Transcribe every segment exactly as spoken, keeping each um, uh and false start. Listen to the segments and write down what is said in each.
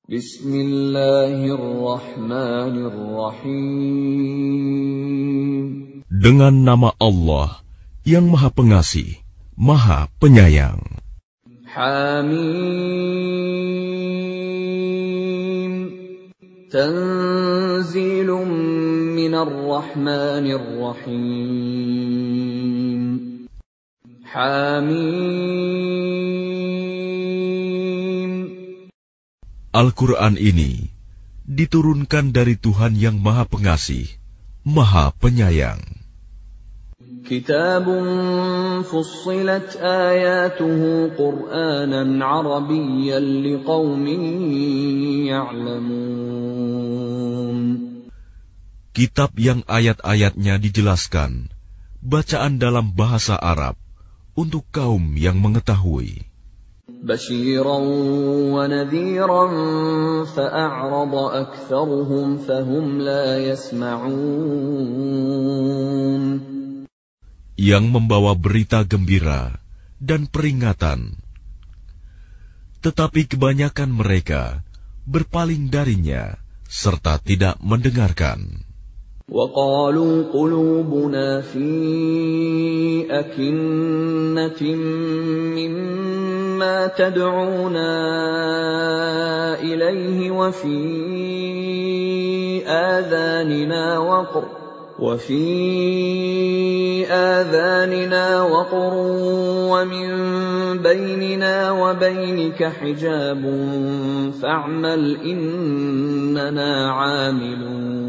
Bismillahirrahmanirrahim. Dengan nama Allah yang Maha Pengasih, Maha Penyayang. Hamim. Tanzilum minar rahmanir rahim. Hamim. Al-Quran ini diturunkan dari Tuhan yang Maha Pengasih, Maha Penyayang. Kitabun fussilat ayatuhu Qur'anan Arabiyyan liqaumin ya'lamun. Kitab yang ayat-ayatnya dijelaskan, bacaan dalam bahasa Arab, untuk kaum yang mengetahui. Basyiran wa nadhiran fa'a'rada aktsaruhum fahum la yasma'un. Yang membawa berita gembira dan peringatan. Tetapi kebanyakan mereka berpaling darinya serta tidak mendengarkan. وَقَالُوا قُلُوبُنَا فِي أَكِنَّةٍ مِّمَّا تَدْعُونَا إِلَيْهِ وَفِي آذَانِنَا وَقْرٌ وَفِي آذَانِنَا وَقْرٌ وَمِن بَيْنِنَا وَبَيْنِكَ حِجَابٌ فَاعْمَلْ إِنَّنَا عَامِلُونَ.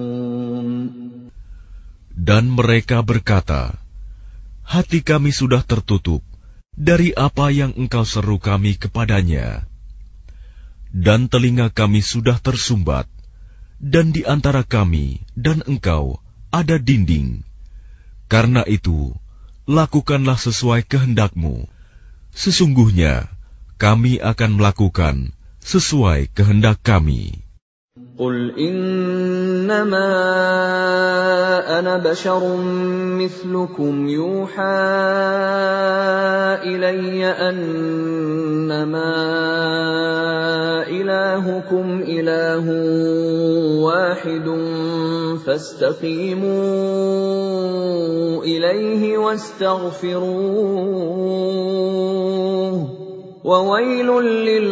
Dan mereka berkata, hati kami sudah tertutup dari apa yang engkau seru kami kepadanya. Dan telinga kami sudah tersumbat, dan di antara kami dan engkau ada dinding. Karena itu, lakukanlah sesuai kehendakmu. Sesungguhnya, kami akan melakukan sesuai kehendak kami. Qul innama ana basharun mithlukum yuha ilayya annama ilahukum ilahun wahidun fastaqimu ilayhi wastaghfiruh wa wailul lil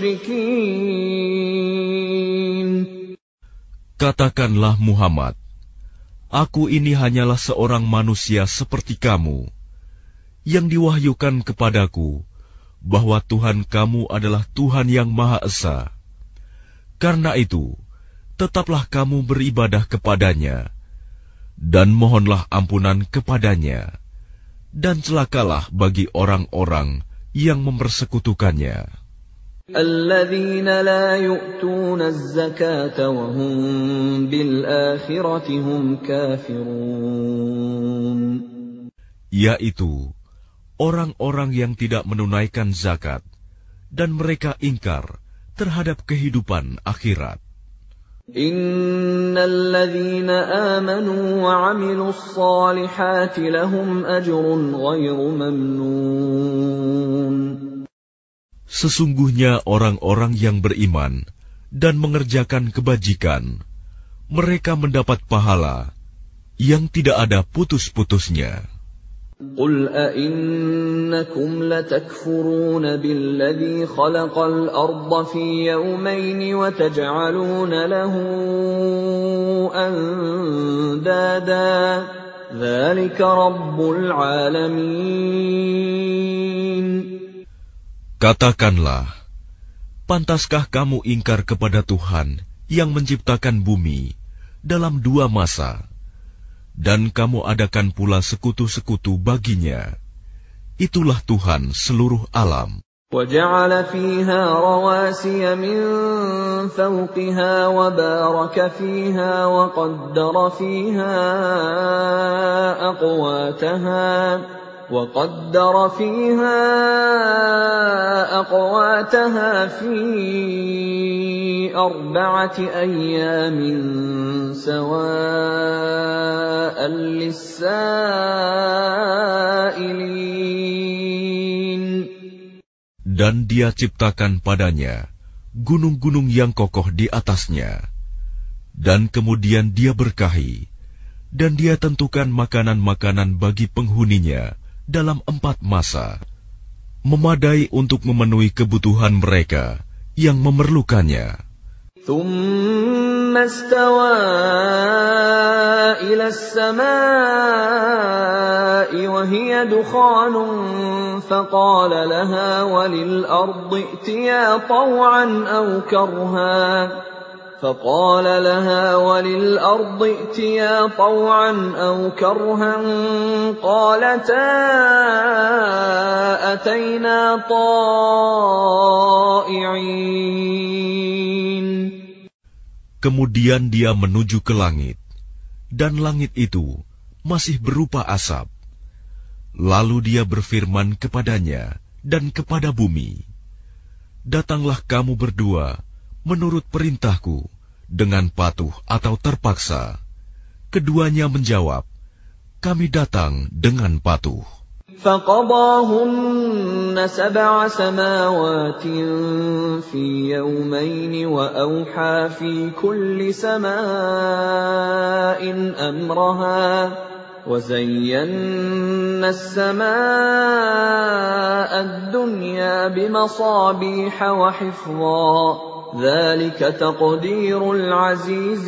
musyrikin. Katakanlah Muhammad, aku ini hanyalah seorang manusia seperti kamu, yang diwahyukan kepadaku bahwa Tuhan kamu adalah Tuhan yang Maha Esa. Karena itu, tetaplah kamu beribadah kepadanya, dan mohonlah ampunan kepadanya, dan celakalah bagi orang-orang yang mempersekutukannya. Alladzina la yu'tuna az-zakata wa hum bil akhirati hum kafirun. Yaitu orang-orang yang tidak menunaikan zakat dan mereka ingkar terhadap kehidupan akhirat. Innal ladzina amanu wa 'amilus shalihati lahum ajrun ghairu mamnun. Sesungguhnya orang-orang yang beriman dan mengerjakan kebajikan, mereka mendapat pahala yang tidak ada putus-putusnya. Qul a'innakum latakfuruna billadzi khalaqal arda fi yawmayn wa taj'aluna lahu andada dzalika rabbul alamin. Katakanlah, pantaskah kamu ingkar kepada Tuhan yang menciptakan bumi dalam dua masa, dan kamu adakan pula sekutu-sekutu baginya? Itulah Tuhan seluruh alam. وَجَعَلَ فِيهَا رَوَاسِيَ مِن فَوْقِهَا وَبَارَكَ فِيهَا وَقَدَّرَ فِيهَا أَقْوَاتَهَا وَقَدَّرَ فِيهَا أَقْوَاتَهَا فِي أَرْبَعَةِ أَيَّامٍ سَوَاءً لِلسَّائِلِينَ. Dan Dia ciptakan padanya gunung-gunung yang kokoh di atasnya. Dan kemudian dia berkahi, dan dia tentukan makanan-makanan bagi penghuninya dalam empat masa, memadai untuk memenuhi kebutuhan mereka yang memerlukannya. ثم استوى إلى السماء وهي دخان فقال لها وللأرض ائتيا طوعا أو كرها فقال لها وللأرض ائتيا طوعا أو كرها قالتا أتينا طائعين. Kemudian dia menuju ke langit, dan langit itu masih berupa asap. Lalu dia berfirman kepadanya dan kepada bumi, "Datanglah kamu berdua menurut perintahku dengan patuh atau terpaksa." Keduanya menjawab, "Kami datang dengan patuh." فَقَضَاهُنَّ سَبْعَ سَمَاوَاتٍ فِي يَوْمَيْنِ وَأَوْحَى فِي كُلِّ سَمَاءٍ أَمْرَهَا وَزَيَّنَّا السَّمَاءَ الدُّنْيَا بِمَصَابِيحَ وَحِفْظًا ذَلِكَ تَقْدِيرُ الْعَزِيزِ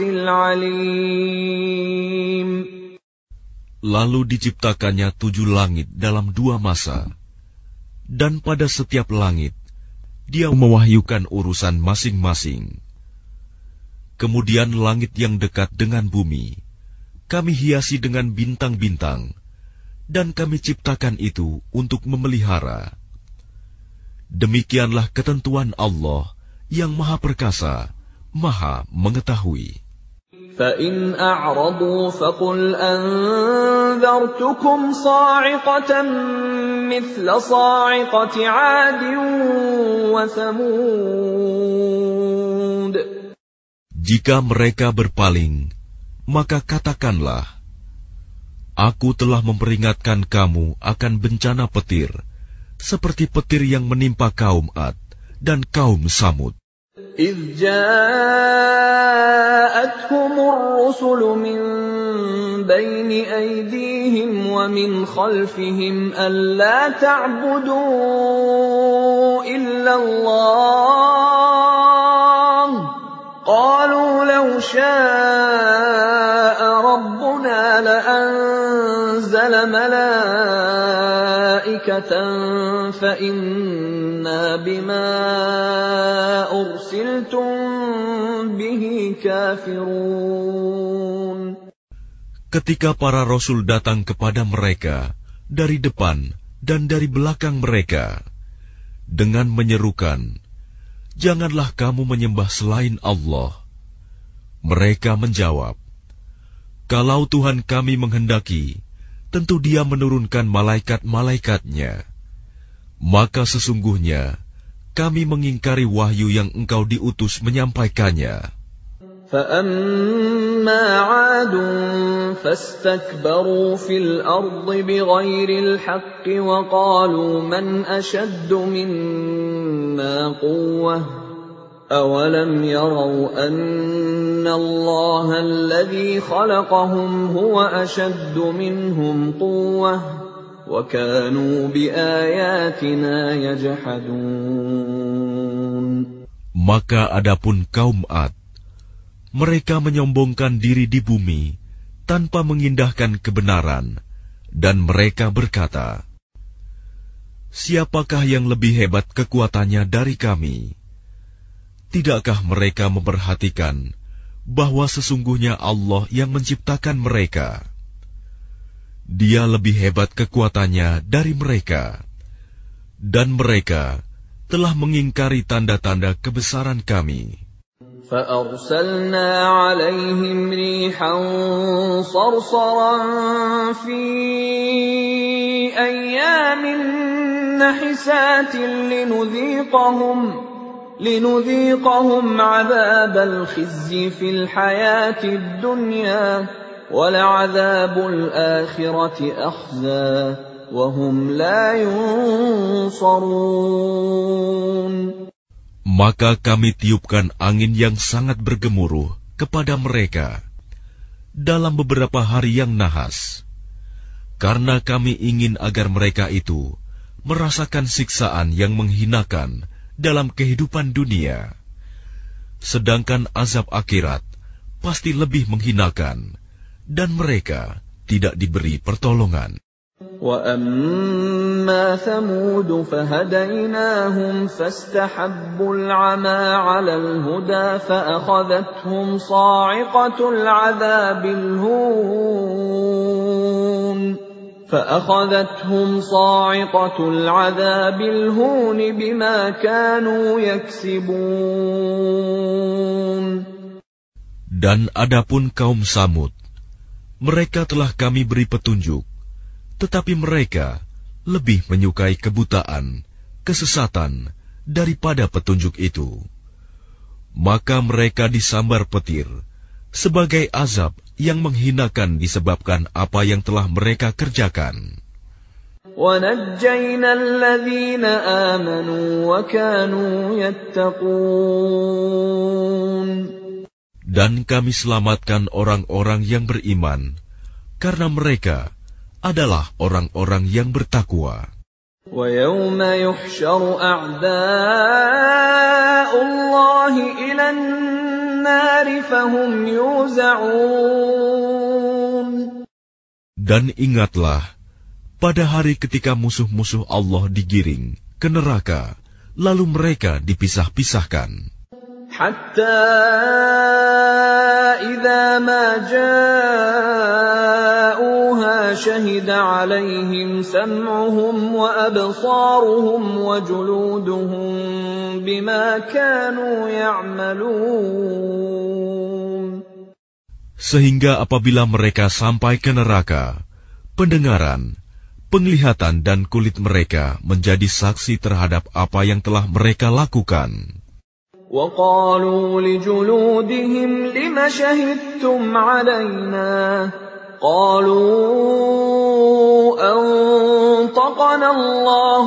الْعَلِيمِ. Lalu diciptakannya tujuh langit dalam dua masa, dan pada setiap langit dia mewahyukan urusan masing-masing. Kemudian langit yang dekat dengan bumi kami hiasi dengan bintang-bintang, dan kami ciptakan itu untuk memelihara. Demikianlah ketentuan Allah yang Maha Perkasa, Maha Mengetahui. فَإِنْ أَعْرَضُوا فَقُلْ أَنذَرْتُكُمْ صَاعِقَةً مِثْلَ صَاعِقَةِ عَادٍ وَثَمُودَ. Jika mereka berpaling, maka katakanlah, Aku telah memperingatkan kamu akan bencana petir, seperti petir yang menimpa kaum Ad dan kaum Samud. إِذْ جَاءَتْهُمُ الرُّسُلُ مِنْ بَيْنِ أَيْدِيهِمْ وَمِنْ خَلْفِهِمْ أَلَّا تَعْبُدُوا إِلَّا اللَّهَ قَالُوا لَوْ شَاءَ رَبُّنَا لَأَنزَلَ مَلَائِكَةً فَإِنَّا بِمَا أُرْسِلْتُمْ بِهِ كَافِرُونَ. Ketika para rasul datang kepada mereka dari depan dan dari belakang mereka dengan menyerukan, "Janganlah kamu menyembah selain Allah." Mereka menjawab, "Kalau Tuhan kami menghendaki, tentu Dia menurunkan malaikat-malaikatnya. Maka sesungguhnya kami mengingkari wahyu yang engkau diutus menyampaikannya." فَأَمَّا عَادٌ فَاسْتَكْبَرُوا فِي الْأَرْضِ بِغَيْرِ الْحَقِّ وَقَالُوا مَنْ أَشَدُّ مِنَّا قُوَّةً أَوَلَمْ يَرَوْا أَنَّ اللَّهَ الَّذِي خَلَقَهُمْ هُوَ أَشَدُّ مِنْهُمْ قُوَّةً وَكَانُوا بِآيَاتِنَا يَجْحَدُونَ. Maka adapun kaum Ad, mereka menyombongkan diri di bumi tanpa mengindahkan kebenaran, dan mereka berkata, "Siapakah yang lebih hebat kekuatannya dari kami?" Tidakkah mereka memperhatikan bahwa sesungguhnya Allah yang menciptakan mereka? Dia lebih hebat kekuatannya dari mereka, dan mereka telah mengingkari tanda-tanda kebesaran kami. فَأَرْسَلْنَا عَلَيْهِمْ رِيحًا صَرْصَرًا فِي أَيَّامٍ نَحِسَاتٍ لِنُذِيقَهُمْ لِنُذِيقَهُمْ عَذَابَ الْخِزْيِ فِي الْحَيَاةِ الدُّنْيَا وَلَعَذَابُ الْآخِرَةِ أَخْزَىٰ وَهُمْ لَا يُنصَرُونَ. Maka kami tiupkan angin yang sangat bergemuruh kepada mereka dalam beberapa hari yang nahas, karena kami ingin agar mereka itu merasakan siksaan yang menghinakan dalam kehidupan dunia, sedangkan azab akhirat pasti lebih menghinakan, dan mereka tidak diberi pertolongan. وَأَمَّا ثَمُودُ فَهَدَيْنَاهُمْ فَاسْتَحَبُّوا الْعَمَى عَلَى الْهُدَى فَأَخَذَتْهُمْ صَاعِقَةُ الْعَذَابِ الْهُونِ فَأَخَذَتْهُمْ صَاعِقَةُ الْعَذَابِ الْهُونِ بِمَا كَانُوا يَكْسِبُونَ. Dan adapun kaum Samud, mereka telah kami beri petunjuk, tetapi mereka lebih menyukai kebutaan, kesesatan daripada petunjuk itu. Maka mereka disambar petir sebagai azab yang menghinakan disebabkan apa yang telah mereka kerjakan. وَنَجَّيْنَا الَّذِينَ آمَنُوا وَكَانُوا يَتَّقُونَ. Dan kami selamatkan orang-orang yang beriman, karena mereka adalah orang-orang yang bertakwa. وَيَوْمَ يُحْشَرُ أَعْدَاءُ اللَّهِ إِلَى النَّارِ فَهُمْ يُوزَعُونَ. Dan ingatlah, pada hari ketika musuh-musuh Allah digiring ke neraka, lalu mereka dipisah-pisahkan. حَتَّى إِذَا مَا جَاءُوهَا شَهِدَ عَلَيْهِمْ سَمْعُهُمْ وَأَبْصَارُهُمْ وَجُلُودُهُمْ بِمَا كَانُوا يَعْمَلُونَ. Sehingga apabila mereka sampai ke neraka, pendengaran, penglihatan dan kulit mereka menjadi saksi terhadap apa yang telah mereka lakukan. وَقَالُوا لِجُلُودِهِمْ لِمَ شَهِدتُّمْ عَلَيْنَا قَالُوا أَنطَقَنَا اللَّهُ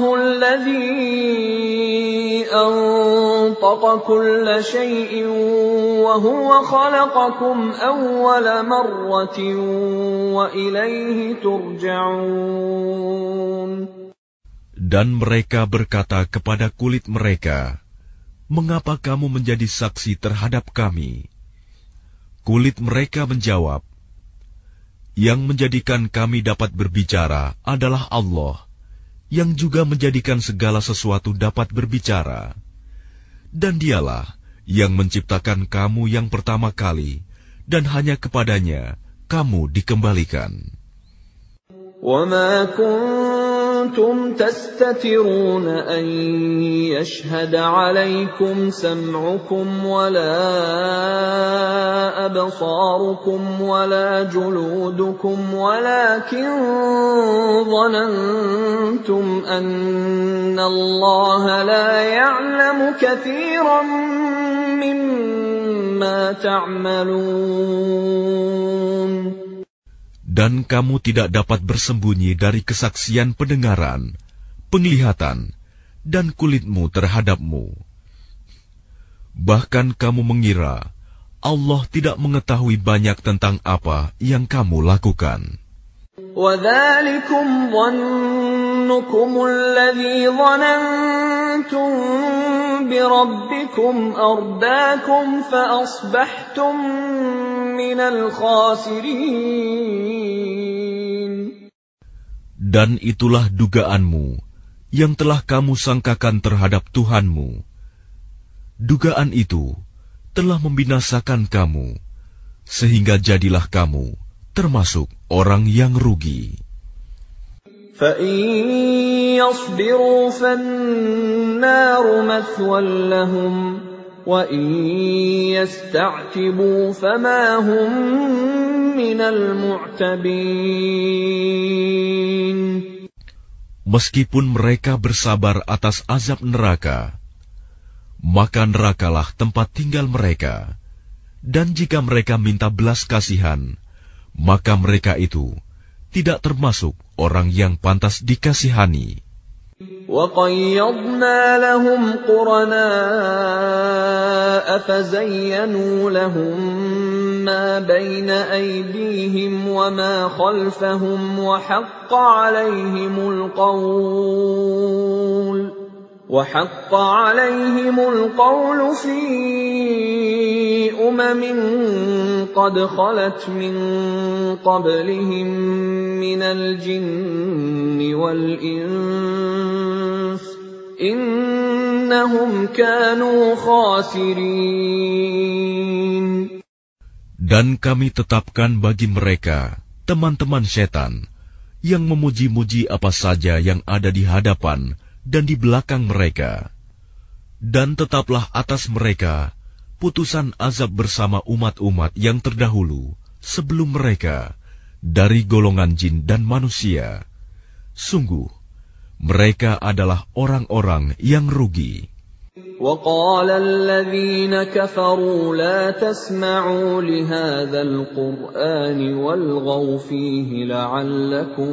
الَّذِي أَنطَقَ كُلَّ شَيْءٍ وَهُوَ خَلَقَكُمْ أَوَّلَ مَرَّةٍ وَإِلَيْهِ تُرْجَعُونَ. Dan mereka berkata kepada kulit mereka, "Mengapa kamu menjadi saksi terhadap kami?" Kulit mereka menjawab, "Yang menjadikan kami dapat berbicara adalah Allah, yang juga menjadikan segala sesuatu dapat berbicara. Dan Dialah yang menciptakan kamu yang pertama kali, dan hanya kepadanya kamu dikembalikan." وَمَا كُنتُمْ تَسْتَتِرُونَ أَن يَشْهَدَ عَلَيْكُمْ سَمْعُكُمْ وَلَا أَبْصَارُكُمْ وَلَا جُلُودُكُمْ وَلَكِنْ ظَنَنْتُمْ أَنَّ اللَّهَ لَا يَعْلَمُ كَثِيرًا مِّمَّا تَعْمَلُونَ. Dan kamu tidak dapat bersembunyi dari kesaksian pendengaran, penglihatan, dan kulitmu terhadapmu. Bahkan kamu mengira Allah tidak mengetahui banyak tentang apa yang kamu lakukan. وَذَلِكُمْ ظَنُّكُمُ الَّذِي ظَنَنْتُمْ بِرَبِّكُمْ أَرْدَاكُمْ فَأَصْبَحْتُمْ مِنَ الْخَاسِرِينَ. Dan itulah dugaanmu yang telah kamu sangkakan terhadap Tuhanmu. Dugaan itu telah membinasakan kamu, sehingga jadilah kamu termasuk orang yang rugi. فَإِن يَصْبِرُوا فَالنَّارُ مَثْوًى لَهُمْ وَإِن يَسْتَعْتِبُوا فَمَا هُمْ مِنَ الْمُعْتَبِينَ. Meskipun mereka bersabar atas azab neraka, maka nerakalah tempat tinggal mereka. Dan jika mereka minta belas kasihan, maka mereka itu tidak termasuk orang yang pantas dikasihani. وَقَيَّضْنَا لَهُمْ قُرَنَاءَ فَزَيَّنُوا لَهُم مَّا بَيْنَ أَيْدِيهِمْ وَمَا خَلْفَهُمْ وَحَقَّ عَلَيْهِمُ الْقَوْلُ وَحَقَّ عَلَيْهِمُ الْقَوْلُ فِي أُمَمٍ قَدْ خَلَتْ مِن قَبْلِهِم مِّنَ الْجِنِّ وَالْإِنسِ إِنَّهُمْ كَانُوا خَاسِرِينَ. Dan kami tetapkan bagi mereka teman-teman setan yang memuji-muji apa saja yang ada di hadapan dan di belakang mereka. Dan tetaplah atas mereka putusan azab bersama umat-umat yang terdahulu sebelum mereka dari golongan jin dan manusia. Sungguh, mereka adalah orang-orang yang rugi. وَقَالَ الَّذِينَ كَفَرُوا لَا تَسْمَعُوا لِهَذَا الْقُرْآنِ وَالْغَوْا فِيهِ لَعَلَّكُمْ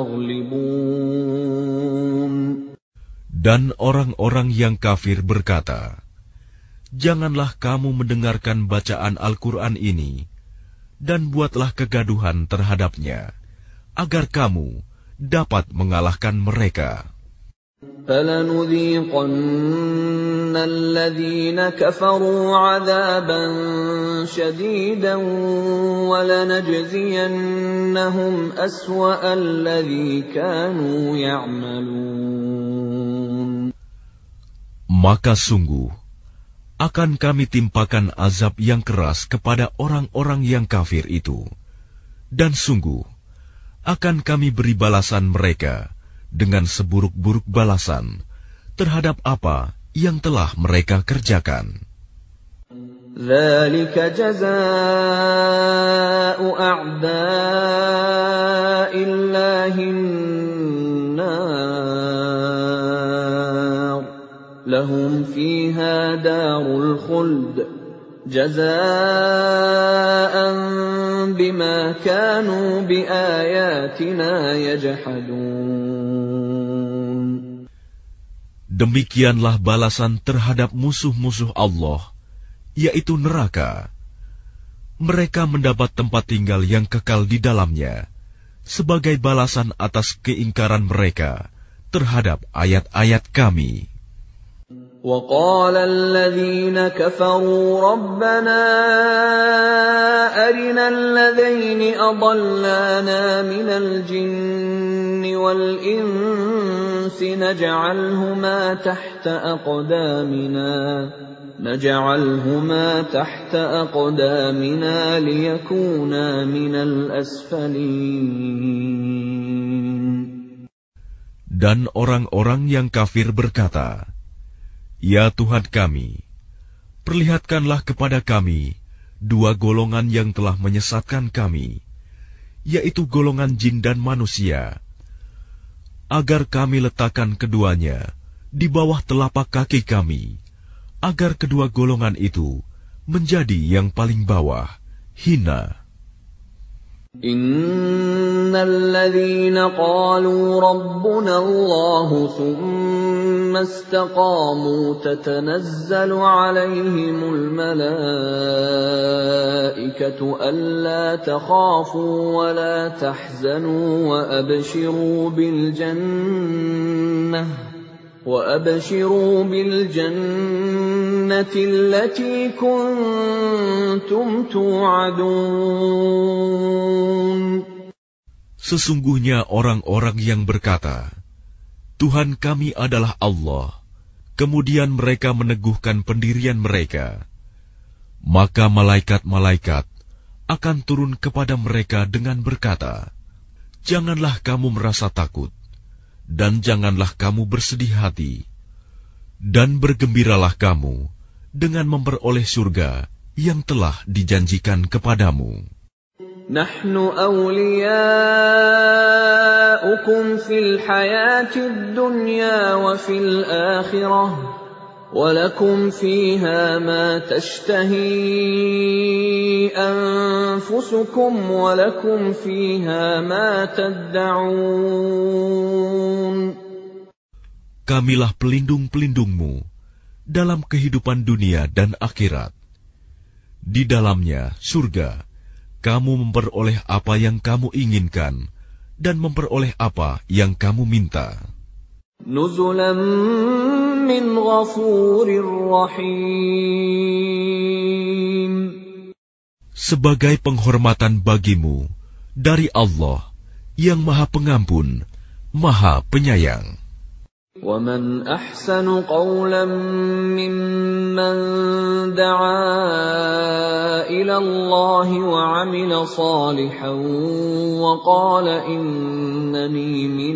تَغْلِبُونَ. Dan orang-orang yang kafir berkata, janganlah kamu mendengarkan bacaan Al-Quran ini, dan buatlah kegaduhan terhadapnya, agar kamu dapat mengalahkan mereka. فَلَنُذِيقَنَّ الَّذِينَ كَفَرُوا عَذَابًا شَدِيدًا وَلَنَجْزِيَنَّهُمْ أَسْوَأَ الَّذِي كَانُوا يَعْمَلُونَ. Maka sungguh akan kami timpakan azab yang keras kepada orang-orang yang kafir itu, dan sungguh akan kami beri balasan mereka dengan seburuk-buruk balasan terhadap apa yang telah mereka kerjakan. ذَلِكَ جَزَاءُ أَعْدَاءِ اللَّهِ النَّارُ لَهُمْ فِيهَا دَارُ الْخُلْدِ جَزَاءً بِمَا كَانُوا بِآيَاتِنَا يَجْحَدُونَ. Demikianlah balasan terhadap musuh-musuh Allah, yaitu neraka. Mereka mendapat tempat tinggal yang kekal di dalamnya, sebagai balasan atas keingkaran mereka terhadap ayat-ayat Kami. وَقَالَ الَّذِينَ كَفَرُوا رَبَّنَا أَرِنَا الَّذَيْنِ أَضَلَّانَا مِنَ الْجِنِّ وَالْإِنسِ نَجْعَلْهُمَا تَحْتَ أَقْدَامِنَا نَجْعَلْهُمَا تَحْتَ أَقْدَامِنَا لِيَكُونَا مِنَ الْأَسْفَلِينَ. Dan orang-orang yang kafir berkata, ya Tuhan kami, perlihatkanlah kepada kami dua golongan yang telah menyesatkan kami, yaitu golongan jin dan manusia, agar kami letakkan keduanya di bawah telapak kaki kami, agar kedua golongan itu menjadi yang paling bawah, hina. إِنَّ الَّذِينَ قَالُوا رَبُّنَا اللَّهُ ثُمَّ اسْتَقَامُوا تَتَنَزَّلُ عَلَيْهِمُ الْمَلَائِكَةُ أَلَّا تَخَافُوا وَلَا تَحْزَنُوا وَأَبْشِرُوا بِالْجَنَّةِ وَأَبْشِرُوا بِالْجَنَّةِ الَّتِي كُنتُمْ تُوعَدُونَ. Sesungguhnya orang-orang yang berkata, Tuhan kami adalah Allah, kemudian mereka meneguhkan pendirian mereka, maka malaikat-malaikat akan turun kepada mereka dengan berkata, janganlah kamu merasa takut, dan janganlah kamu bersedih hati, dan bergembiralah kamu dengan memperoleh surga yang telah dijanjikan kepadamu. Nahnu awliya'ukum fil hayatid dunya wa fil akhirah wa lakum fiha ma tashtahi anfusukum wa lakum fiha ma tad'un. kamilah pelindung-pelindungmu dalam kehidupan dunia dan akhirat. Di dalamnya, surga, kamu memperoleh apa yang kamu inginkan dan memperoleh apa yang kamu minta. Nuzulan min ghafurir rahim. Sebagai penghormatan bagimu dari Allah yang Maha Pengampun, Maha Penyayang. وَمَنْ أَحْسَنُ قَوْلًا مِّمَّنْ دَعَا إِلَى اللَّهِ وَعَمِلَ صَالِحًا وَقَالَ إِنَّنِي مِنَ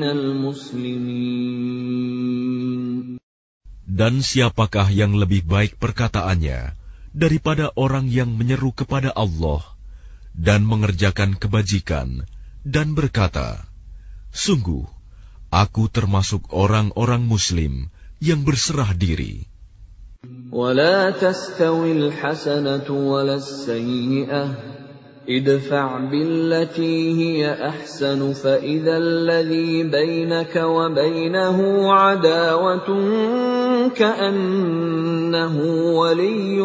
الْمُسْلِمِينَ. Dan siapakah yang lebih baik perkataannya daripada orang yang menyeru kepada Allah dan mengerjakan kebajikan dan berkata, sungguh, aku termasuk orang-orang Muslim yang berserah diri. وَلَا تَسْتَوِي الْحَسَنَةُ وَلَا السَّيِّئَةُ ادْفَعْ بِالَّتِي هِيَ أَحْسَنُ فَإِذَا الَّذِي بَيْنَكَ وَبَيْنَهُ عَدَاوَةٌ كَأَنَّهُ وَلِيٌّ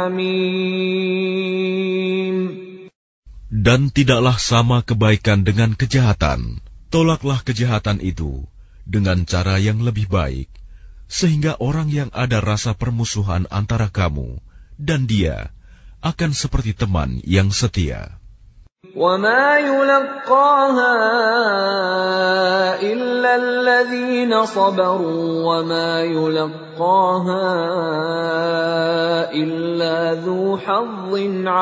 حَمِيمٌ. Dan tidaklah sama kebaikan dengan kejahatan. Tolaklah kejahatan itu dengan cara yang lebih baik, sehingga orang yang ada rasa permusuhan antara kamu dan dia akan seperti teman yang setia. وَمَا يُلَقَّاهَا إِلَّا الَّذِينَ صَبَرُوا وَمَا يُلَقَّاهَا إِلَّا ذُو حَظٍّ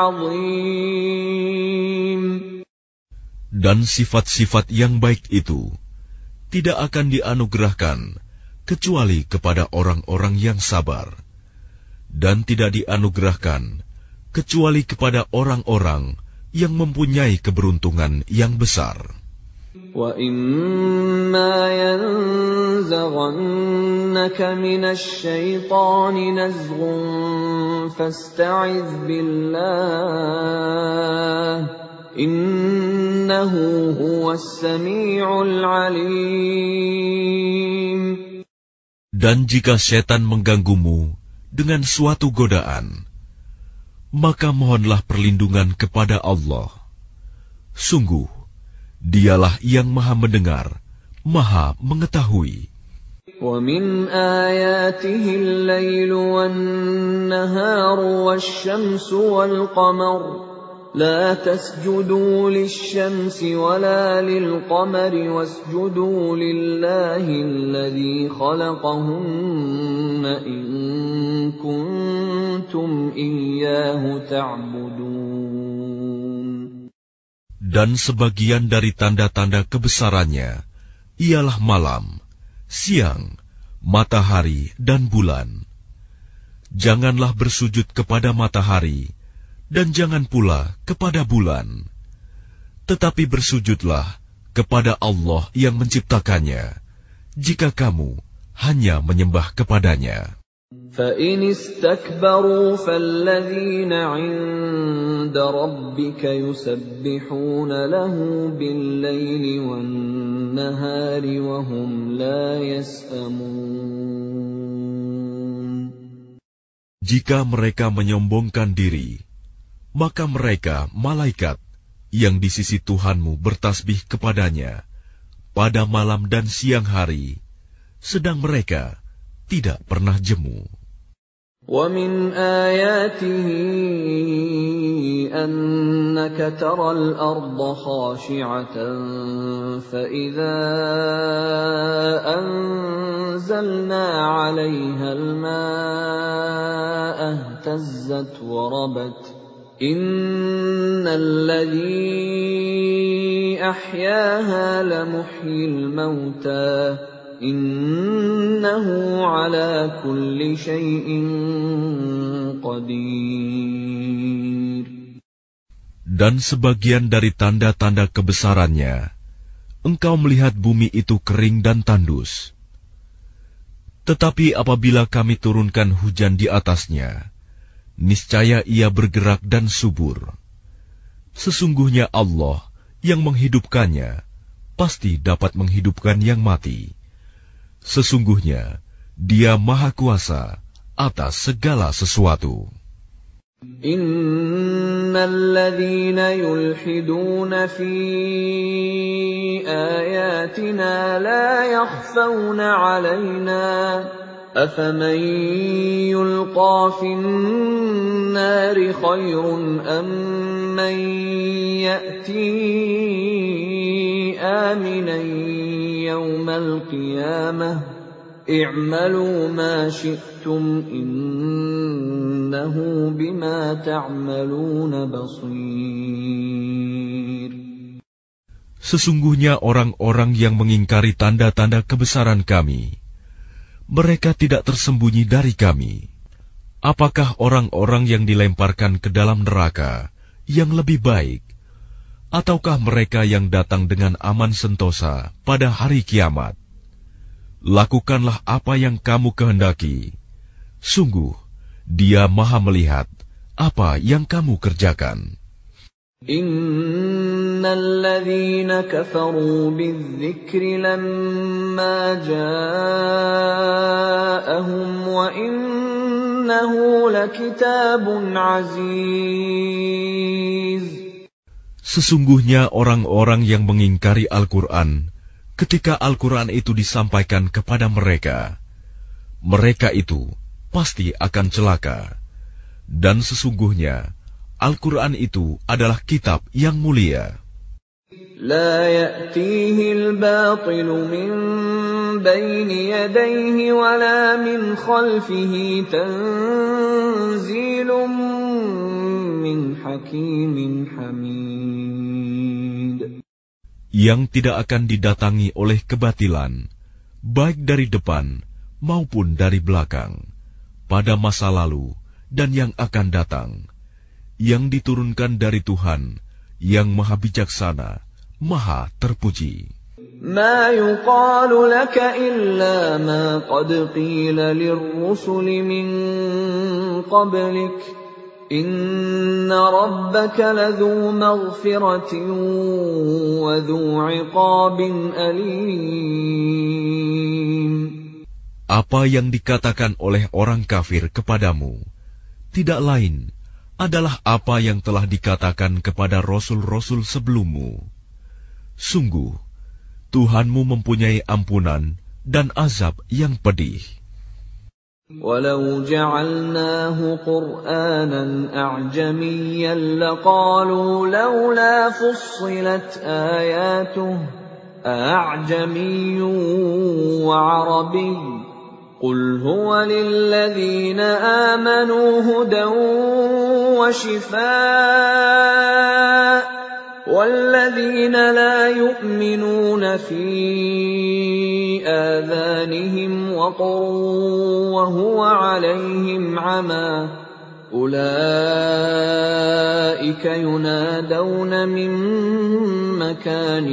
عَظِيمٍ. Dan sifat-sifat yang baik itu tidak akan dianugerahkan kecuali kepada orang-orang yang sabar, dan tidak dianugerahkan kecuali kepada orang-orang yang mempunyai keberuntungan yang besar. وَإِمَّا يَنزَغَنَّكَ مِنَ الشَّيْطَانِ نَزْغٌ فَاسْتَعِذْ بِاللَّهِ Innahu huwas sami'ul alim. Dan jika setan mengganggumu dengan suatu godaan, maka mohonlah perlindungan kepada Allah. Sungguh, Dialah yang Maha Mendengar, Maha Mengetahui. وَمِنْ آيَاتِهِ اللَّيْلُ وَالنَّهَارُ وَالشَّمْسُ وَالْقَمَرُ لا تسجدوا للشمس ولا للقمر واسجدوا لله الذي خلقهن إن كنتم إياه تعبدون. Dan sebagian dari tanda-tanda kebesarannya ialah malam, siang, matahari, dan bulan. Janganlah bersujud kepada matahari, dan jangan pula kepada bulan, tetapi bersujudlah kepada Allah yang menciptakannya, jika kamu hanya menyembah kepadanya. فَإِنِ اسْتَكْبَرُوا فَالَّذِينَ عِندَ رَبِّكَ يُسَبِّحُونَ لَهُ بِاللَّيْلِ وَالنَّهَارِ وَهُمْ لَا يَسْأَمُونَ. Jika mereka menyombongkan diri, maka mereka, malaikat, yang di sisi Tuhanmu bertasbih kepadanya pada malam dan siang hari, sedang mereka tidak pernah jemu. وَمِنْ آيَاتِهِ أَنَّكَ تَرَى الْأَرْضَ خَاشِعَةً فَإِذَا أَنزَلْنَا عَلَيْهَا الْمَاءَ اهْتَزَّتْ وَرَبَتْ إِنَّ الَّذِي أَحْيَاهَا لَمُحْيِي الْمَوْتَى إِنَّهُ عَلَى كُلِّ شَيْءٍ قَدِيرٌ. Dan sebagian dari tanda-tanda kebesarannya, engkau melihat bumi itu kering dan tandus. Tetapi apabila kami turunkan hujan di atasnya, niscaya ia bergerak dan subur. Sesungguhnya Allah yang menghidupkannya pasti dapat menghidupkan yang mati. Sesungguhnya Dia Maha Kuasa atas segala sesuatu. Innal ladzina yulhiduna fi ayatina la yakhfawna 'alaina afaman yulqa fin nari khairun amman ya'ti aminan yawmal qiyamah i'malu ma syi'tum innahu bima ta'maluna basir. Sesungguhnya orang-orang yang mengingkari tanda-tanda kebesaran kami, mereka tidak tersembunyi dari kami. Apakah orang-orang yang dilemparkan ke dalam neraka yang lebih baik, ataukah mereka yang datang dengan aman sentosa pada hari kiamat? Lakukanlah apa yang kamu kehendaki. Sungguh, Dia Maha melihat apa yang kamu kerjakan. Innal ladzina kafaru bidzikri lamma ja'ahum wa innahu lakitabun aziz. Sesungguhnya orang-orang yang mengingkari Al-Quran ketika Al-Quran itu disampaikan kepada mereka, mereka itu pasti akan celaka. Dan sesungguhnya Al-Quran itu adalah kitab yang mulia. La ya'tihi al-batilu min bayni yadayhi wa la min khalfihi tanzilun min hakimin hamid. Yang tidak akan didatangi oleh kebatilan, baik dari depan maupun dari belakang, pada masa lalu dan yang akan datang, yang diturunkan dari Tuhan yang Maha Bijaksana, Maha Terpuji. Ma yuqalu laka illa ma qad qila lirrusuli min qablik. Inna rabbaka ladhu maghfiratin wa dhu 'iqabin alim. Apa yang dikatakan oleh orang kafir kepadamu tidak lain adalah apa yang telah dikatakan kepada rasul-rasul sebelummu. Sungguh, Tuhanmu mempunyai ampunan dan azab yang pedih. Walau ja'alnahu Qur'anan a'jamiyyan laqalu laula fussilat ayatuhu a'jamiyyun wa 'arabiyyun qul huwa lilladhina amanu hudan wa shifaa' والذين لا يؤمنون في آذانهم وقر وهو عليهم عمى أولئك ينادون من مكان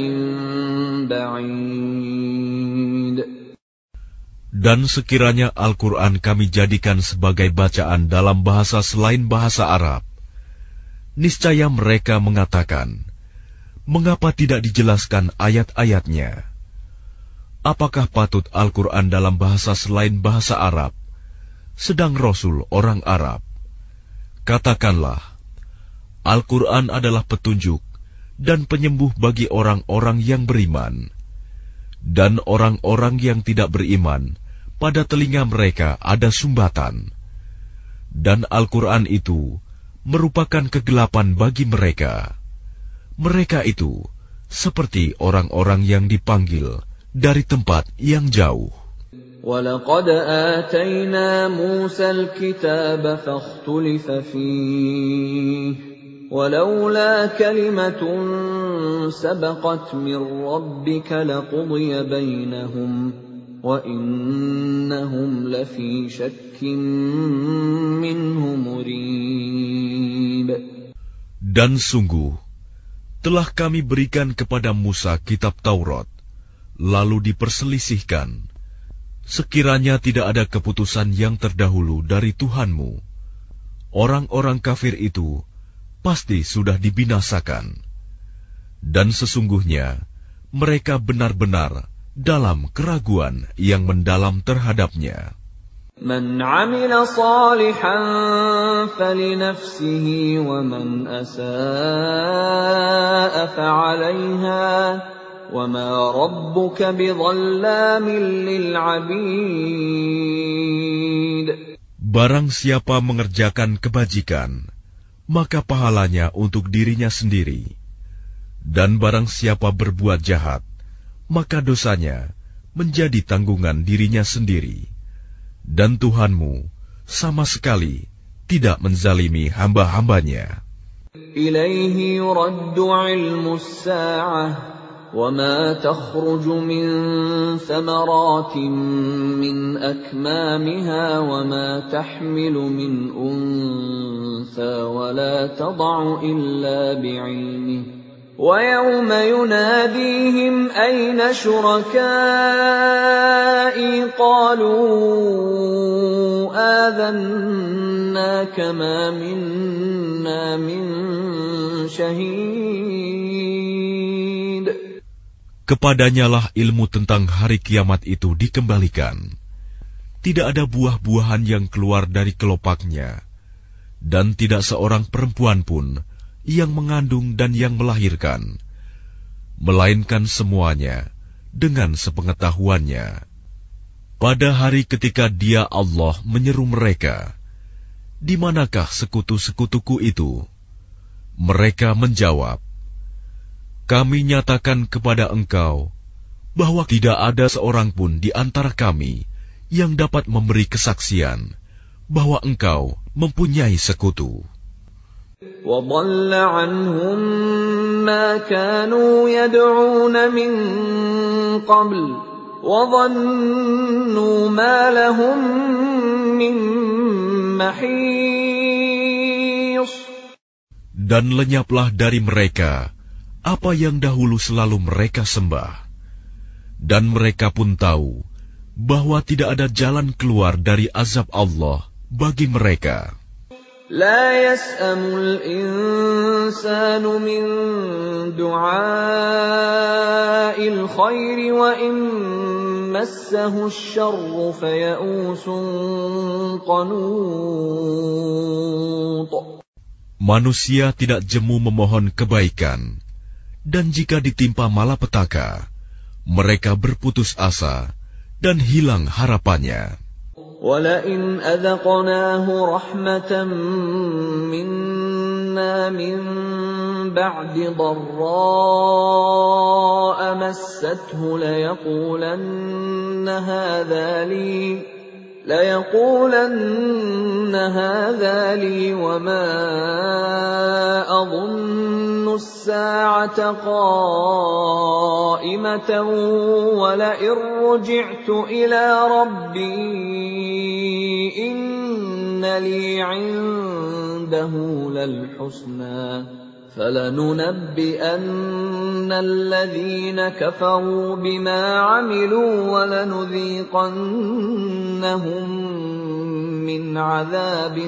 بعيد. Dan sekiranya Al-Quran kami jadikan sebagai bacaan dalam bahasa selain bahasa Arab, niscaya mereka mengatakan, mengapa tidak dijelaskan ayat-ayatnya? Apakah patut Al-Quran dalam bahasa selain bahasa Arab, sedang Rasul orang Arab? Katakanlah, Al-Quran adalah petunjuk dan penyembuh bagi orang-orang yang beriman. Dan orang-orang yang tidak beriman, pada telinga mereka ada sumbatan. Dan Al-Quran itu merupakan kegelapan bagi mereka. Mereka itu seperti orang-orang yang dipanggil dari tempat yang jauh. وَلَقَدْ آتَيْنَا مُوسَى الْكِتَابَ فَاخْتُلِفَ فِيهِ وَلَوْلَا كَلِمَةٌ سَبَقَتْ مِنْ رَبِّكَ لَقُضِيَ بَيْنَهُمْ وَإِنَّهُمْ لَفِي شَكٍّ مِّنْهُ مُرِيبٍ. Dan sungguh telah kami berikan kepada Musa kitab Taurat, lalu diperselisihkan. Sekiranya tidak ada keputusan yang terdahulu dari Tuhanmu, orang-orang kafir itu pasti sudah dibinasakan. Dan sesungguhnya mereka benar-benar dalam keraguan yang mendalam terhadapnya. Man 'amila shalihan falinafsihi wa man asaa'a fa'alayha wa ma rabbuka bidhallamin lil 'abid. Barang siapa mengerjakan kebajikan, maka pahalanya untuk dirinya sendiri. Dan barang siapa berbuat jahat, maka dosanya menjadi tanggungan dirinya sendiri. Dan Tuhanmu sama sekali tidak menzalimi hamba-hambanya. Ilaihi yuraddu ilmu as-sa'ah وما تخرج من ثمرات من أكمامها وما تحمل من أنثى ولا تضع إلا بعلمه ويوم يناديهم أين شركائي قالوا آذناك ما منا من شهيد. Kepadanyalah ilmu tentang hari kiamat itu dikembalikan. Tidak ada buah-buahan yang keluar dari kelopaknya, dan tidak seorang perempuan pun yang mengandung dan yang melahirkan, melainkan semuanya dengan sepengetahuannya. Pada hari ketika Dia Allah menyeru mereka, "Di manakah sekutu-sekutuku itu?" Mereka menjawab, "Kami nyatakan kepada engkau bahwa tidak ada seorang pun di antara kami yang dapat memberi kesaksian bahwa engkau mempunyai sekutu." وَضَلَّ عَنْهُمْ مَا كَانُوا يَدْعُونَ مِنْ قَبْلُ وَظَنُّوا مَا لَهُمْ مِنْ مَحِيصٍ. Dan lenyaplah dari mereka apa yang dahulu selalu mereka sembah, dan mereka pun tahu bahwa tidak ada jalan keluar dari azab Allah bagi mereka. لا يسأم الإنسان من دعاء الخير وإن مسه الشر فيئوس قنوط. Manusia tidak jemu memohon kebaikan, dan jika ditimpa malapetaka, mereka berputus asa dan hilang harapannya. وَلَئِنْ أَذَقْنَاهُ رَحْمَةً مِنَّا مِنْ بَعْدِ ضَرَّاءَ مَسَّتْهُ لَيَقُولَنَّ هَذَا لِي لَيَقُولَنَّ هَذَا لِي وَمَا أَظُنُّ السَّاعَةَ قَائِمَةً وَلَئِن رُّجِعْتُ إِلَى رَبِّي إِنَّ لِي عِندَهُ لَلْحُسْنَى فَلَنُنَبِّئَنَّ الَّذِينَ كَفَرُوا بِمَا عَمِلُوا وَلَنُذِيقَنَّهُم مِّنْ عَذَابٍ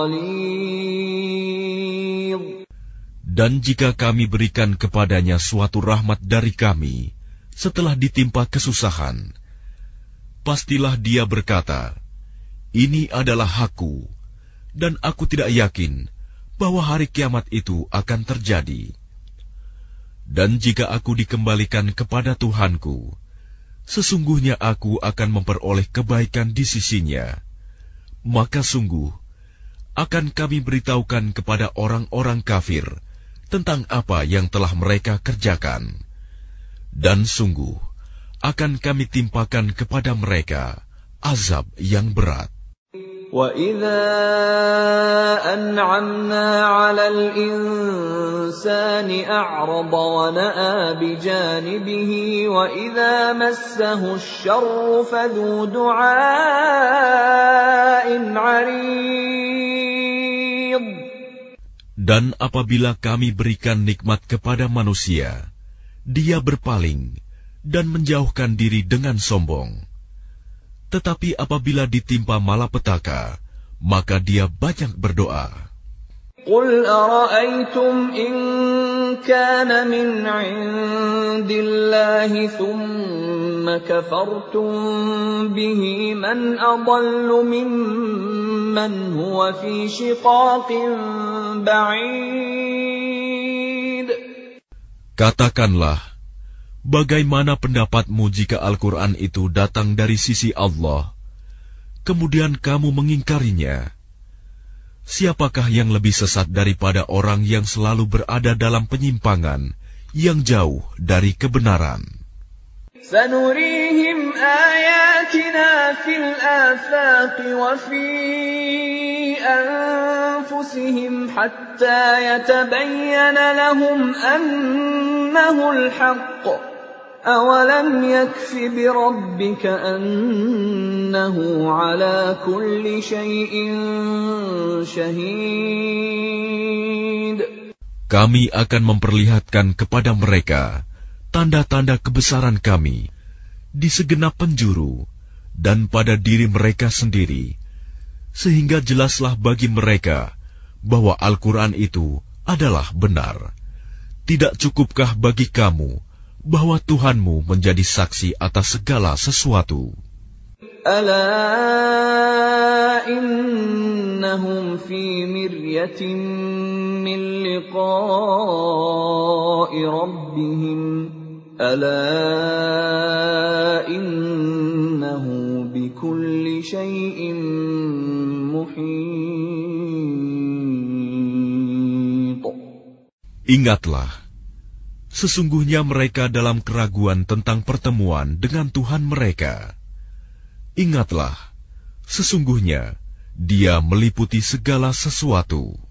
غَلِيظٍ. Dan jika kami berikan kepadanya suatu rahmat dari kami setelah ditimpa kesusahan, pastilah dia berkata, "Ini adalah hakku," dan aku tidak yakin bahwa hari kiamat itu akan terjadi. Dan jika aku dikembalikan kepada Tuhanku, sesungguhnya aku akan memperoleh kebaikan di sisinya, maka sungguh akan kami beritahukan kepada orang-orang kafir tentang apa yang telah mereka kerjakan, dan sungguh akan kami timpakan kepada mereka azab yang berat. وَإِذَا أَنْعَمْنَا عَلَى الْإِنسَانِ أَعْرَضَ وَنَأَىٰ بِجَانِبِهِ وَإِذَا مَسَّهُ الشَّرُّ فَذُو دُعَاءٍ عَرِيضٍ. Dan apabila kami berikan nikmat kepada manusia, dia berpaling dan menjauhkan diri dengan sombong. Tetapi apabila ditimpa malapetaka, maka dia banyak berdoa. قُلْ أَرَأَيْتُمْ إِنْ كَانَ مِنْ عِنْدِ اللَّهِ ثُمَّ كفرتم به من أضل ممن هو في شقاق بعيد. Katakanlah, bagaimana pendapatmu jika Al-Quran itu datang dari sisi Allah, kemudian kamu mengingkarinya? Siapakah yang lebih sesat daripada orang yang selalu berada dalam penyimpangan yang jauh dari kebenaran? سنريهم آياتنا في الآفاق وفي أنفسهم حتى يتبين لهم أنه الحق أولم يكف بربك أنه على كل شيء شهيد. Kami akan memperlihatkan kepada mereka tanda-tanda kebesaran kami di segenap penjuru dan pada diri mereka sendiri, sehingga jelaslah bagi mereka bahwa Al-Quran itu adalah benar. Tidak cukupkah bagi kamu bahwa Tuhanmu menjadi saksi atas segala sesuatu? Ala innahum fi miryatin min liqa'i rabbihim ala innahu bikulli syai'in muhit. Ingatlah, sesungguhnya mereka dalam keraguan tentang pertemuan dengan Tuhan mereka. Ingatlah, sesungguhnya Dia meliputi segala sesuatu.